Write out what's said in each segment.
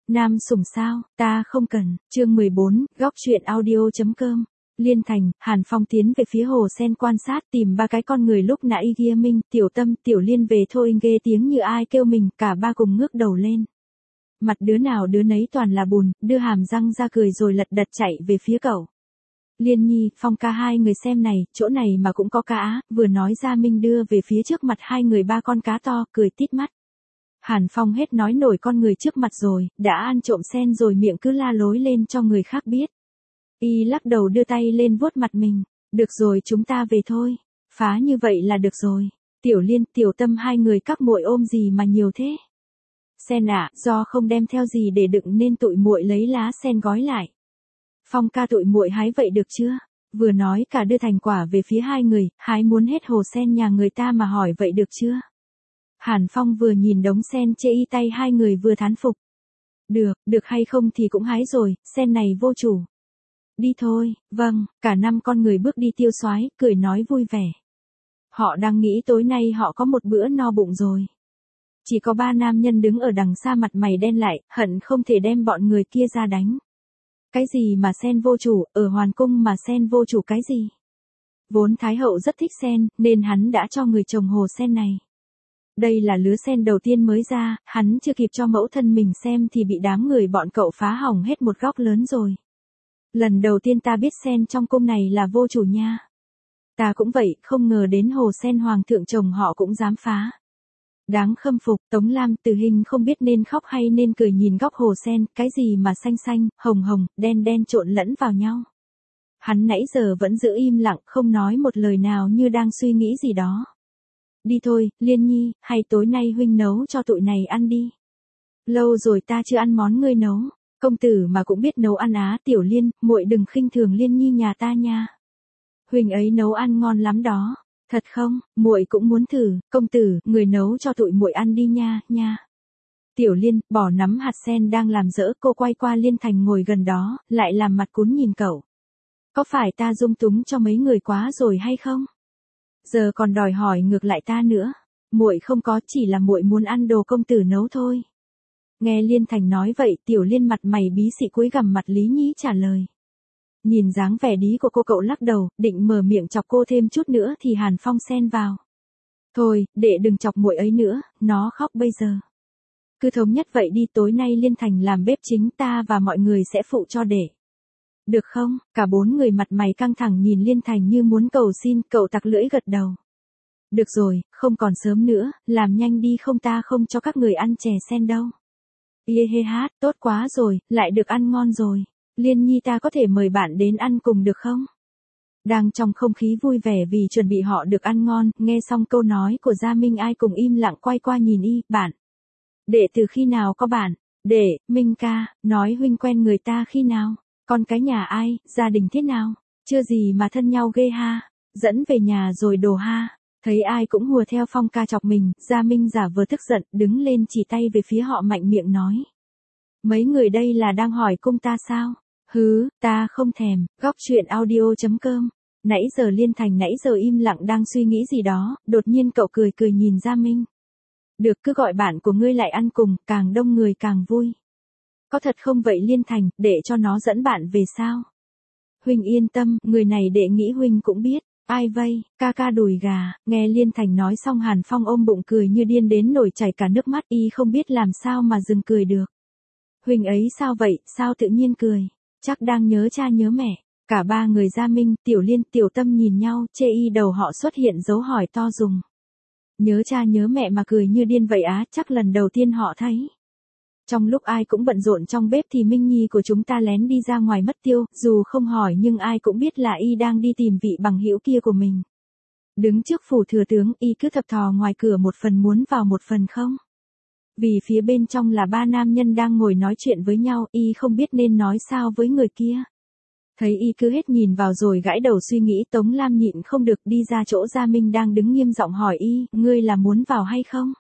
Nam sủng sao, ta không cần, chương 14, góc chuyện audio.com. Liên Thành, Hàn Phong tiến về phía hồ sen quan sát tìm ba cái con người lúc nãy kia Minh, Tiểu Tâm, Tiểu Liên về thôi ghê tiếng như ai kêu mình, cả ba cùng ngước đầu lên. Mặt đứa nào đứa nấy toàn là bùn, đưa hàm răng ra cười rồi lật đật chạy về phía cậu. Liên Nhi, Phong ca hai người xem này, chỗ này mà cũng có cá, vừa nói ra Minh đưa về phía trước mặt hai người ba con cá to, cười tít mắt. Hàn Phong hết nói nổi con người trước mặt rồi, đã ăn trộm sen rồi miệng cứ la lối lên cho người khác biết. Y lắc đầu đưa tay lên vuốt mặt mình, được rồi chúng ta về thôi, phá như vậy là được rồi. Tiểu Liên, Tiểu Tâm hai người các muội ôm gì mà nhiều thế? Sen ạ, do không đem theo gì để đựng nên tụi muội lấy lá sen gói lại. Phong ca tụi muội hái vậy được chưa? Vừa nói cả đưa thành quả về phía hai người, hái muốn hết hồ sen nhà người ta mà hỏi vậy được chưa? Hàn Phong vừa nhìn đống sen chê y tay hai người vừa thán phục. Được hay không thì cũng hái rồi, sen này vô chủ. Đi thôi, vâng, cả năm con người bước đi tiêu xoái, cười nói vui vẻ. Họ đang nghĩ tối nay họ có một bữa no bụng rồi. Chỉ có ba nam nhân đứng ở đằng xa mặt mày đen lại, hận không thể đem bọn người kia ra đánh. Cái gì mà sen vô chủ, ở hoàng cung mà sen vô chủ cái gì? Vốn Thái hậu rất thích sen, nên hắn đã cho người trồng hồ sen này. Đây là lứa sen đầu tiên mới ra, hắn chưa kịp cho mẫu thân mình xem thì bị đám người bọn cậu phá hỏng hết một góc lớn rồi. Lần đầu tiên ta biết sen trong cung này là vô chủ nha. Ta cũng vậy, không ngờ đến hồ sen hoàng thượng chồng họ cũng dám phá. Đáng khâm phục, Tống Lam Tử Hình không biết nên khóc hay nên cười nhìn góc hồ sen, cái gì mà xanh xanh, hồng hồng, đen đen trộn lẫn vào nhau. Hắn nãy giờ vẫn giữ im lặng, không nói một lời nào như đang suy nghĩ gì đó. Đi thôi, Liên Nhi, hay tối nay huynh nấu cho tụi này ăn đi. Lâu rồi ta chưa ăn món ngươi nấu, công tử mà cũng biết nấu ăn á. Tiểu Liên, muội đừng khinh thường Liên Nhi nhà ta nha. Huynh ấy nấu ăn ngon lắm đó. Thật không, muội cũng muốn thử, công tử, người nấu cho tụi muội ăn đi nha. Tiểu Liên, bỏ nắm hạt sen đang làm dỡ, cô quay qua Liên Thành ngồi gần đó, lại làm mặt cún nhìn cậu. Có phải ta dung túng cho mấy người quá rồi hay không? Giờ còn đòi hỏi ngược lại ta nữa. Muội không có, chỉ là muội muốn ăn đồ công tử nấu thôi. Nghe Liên Thành nói vậy, Tiểu Liên mặt mày bí xị cúi gằm mặt Lý Nhĩ trả lời. Nhìn dáng vẻ đí của cô, cậu lắc đầu, định mở miệng chọc cô thêm chút nữa thì Hàn Phong xen vào. Thôi, đệ đừng chọc muội ấy nữa, nó khóc bây giờ. Cứ thống nhất vậy đi, tối nay Liên Thành làm bếp chính, ta và mọi người sẽ phụ cho đệ. Được không? Cả bốn người mặt mày căng thẳng nhìn Liên Thành như muốn cầu xin, cậu tặc lưỡi gật đầu. Được rồi, không còn sớm nữa, làm nhanh đi không ta không cho các người ăn chè sen đâu. Yê hát, tốt quá rồi, lại được ăn ngon rồi. Liên Nhi ta có thể mời bạn đến ăn cùng được không? Đang trong không khí vui vẻ vì chuẩn bị họ được ăn ngon, nghe xong câu nói của Gia Minh ai cùng im lặng quay qua nhìn y, bạn. Đệ từ khi nào có bạn? Đệ, Minh ca, nói huynh quen người ta khi nào? Con cái nhà ai, gia đình thế nào? Chưa gì mà thân nhau ghê ha. Dẫn về nhà rồi đồ ha. Thấy ai cũng hùa theo Phong ca chọc mình, Gia Minh giả vờ tức giận, đứng lên chỉ tay về phía họ mạnh miệng nói. Mấy người đây là đang hỏi cung ta sao? Hứ, ta không thèm, góc chuyện audio.com. Nãy giờ Liên Thành nãy giờ im lặng đang suy nghĩ gì đó, đột nhiên cậu cười cười nhìn Gia Minh. Được, cứ gọi bạn của ngươi lại ăn cùng, càng đông người càng vui. Có thật không vậy Liên Thành, để cho nó dẫn bạn về sao? Huynh yên tâm, người này đệ nghĩ huynh cũng biết. Ai vây, ca đùi gà, nghe Liên Thành nói xong Hàn Phong ôm bụng cười như điên đến nổi chảy cả nước mắt, y không biết làm sao mà dừng cười được. Huynh ấy sao vậy, sao tự nhiên cười? Chắc đang nhớ cha nhớ mẹ. Cả ba người Gia Minh, Tiểu Liên, Tiểu Tâm nhìn nhau, chê y đầu họ xuất hiện dấu hỏi to dùng. Nhớ cha nhớ mẹ mà cười như điên vậy á, chắc lần đầu tiên họ thấy. Trong lúc ai cũng bận rộn trong bếp thì Minh Nhi của chúng ta lén đi ra ngoài mất tiêu, dù không hỏi nhưng ai cũng biết là y đang đi tìm vị bằng hữu kia của mình. Đứng trước phủ thừa tướng, y cứ thập thò ngoài cửa một phần muốn vào một phần không. Vì phía bên trong là ba nam nhân đang ngồi nói chuyện với nhau, y không biết nên nói sao với người kia. Thấy y cứ hết nhìn vào rồi gãi đầu suy nghĩ, Tống Lam nhịn không được đi ra chỗ Gia Minh đang đứng nghiêm giọng hỏi y, ngươi là muốn vào hay không?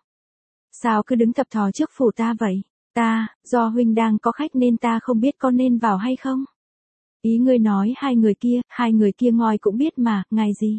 Sao cứ đứng thập thò trước phủ ta vậy? Ta, do huynh đang có khách nên ta không biết có nên vào hay không? Ý ngươi nói hai người kia ngoi cũng biết mà, ngài gì?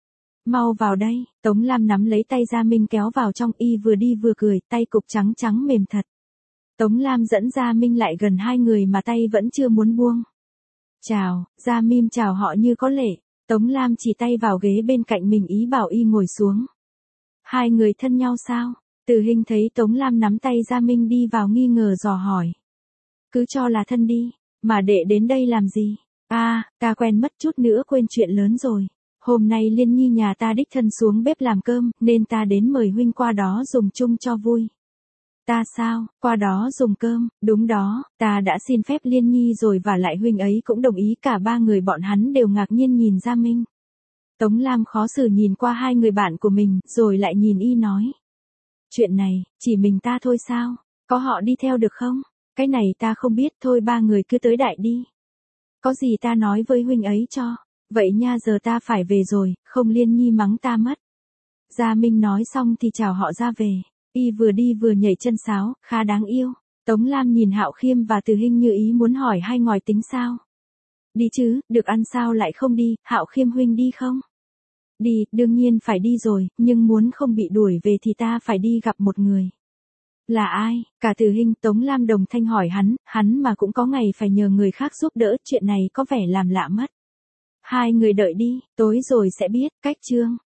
Mau vào đây, Tống Lam nắm lấy tay Gia Minh kéo vào trong, y vừa đi vừa cười, tay cục trắng trắng mềm thật. Tống Lam dẫn Gia Minh lại gần hai người mà tay vẫn chưa muốn buông. Chào, Gia Minh chào họ như có lệ. Tống Lam chỉ tay vào ghế bên cạnh mình ý bảo y ngồi xuống. Hai người thân nhau sao? Từ Hinh thấy Tống Lam nắm tay Gia Minh đi vào nghi ngờ dò hỏi. Cứ cho là thân đi, mà đệ đến đây làm gì? Ta quen mất chút nữa quên chuyện lớn rồi. Hôm nay Liên Nhi nhà ta đích thân xuống bếp làm cơm, nên ta đến mời huynh qua đó dùng chung cho vui. Ta sao, qua đó dùng cơm, đúng đó, ta đã xin phép Liên Nhi rồi và lại huynh ấy cũng đồng ý, cả ba người bọn hắn đều ngạc nhiên nhìn Gia Minh. Tống Lam khó xử nhìn qua hai người bạn của mình, rồi lại nhìn y nói. Chuyện này, chỉ mình ta thôi sao, có họ đi theo được không? Cái này ta không biết, thôi ba người cứ tới đại đi. Có gì ta nói với huynh ấy cho. Vậy nha, giờ ta phải về rồi, không Liên Nhi mắng ta mất. Gia Minh nói xong thì chào họ ra về. Y vừa đi vừa nhảy chân sáo, khá đáng yêu. Tống Lam nhìn Hạo Khiêm và Từ Hinh như ý muốn hỏi hai ngòi tính sao. Đi chứ, được ăn sao lại không đi, Hạo Khiêm huynh đi không? Đi, đương nhiên phải đi rồi, nhưng muốn không bị đuổi về thì ta phải đi gặp một người. Là ai? Cả Từ Hinh, Tống Lam đồng thanh hỏi hắn mà cũng có ngày phải nhờ người khác giúp đỡ, chuyện này có vẻ làm lạ mất. Hai người đợi đi, tối rồi sẽ biết, cách chương.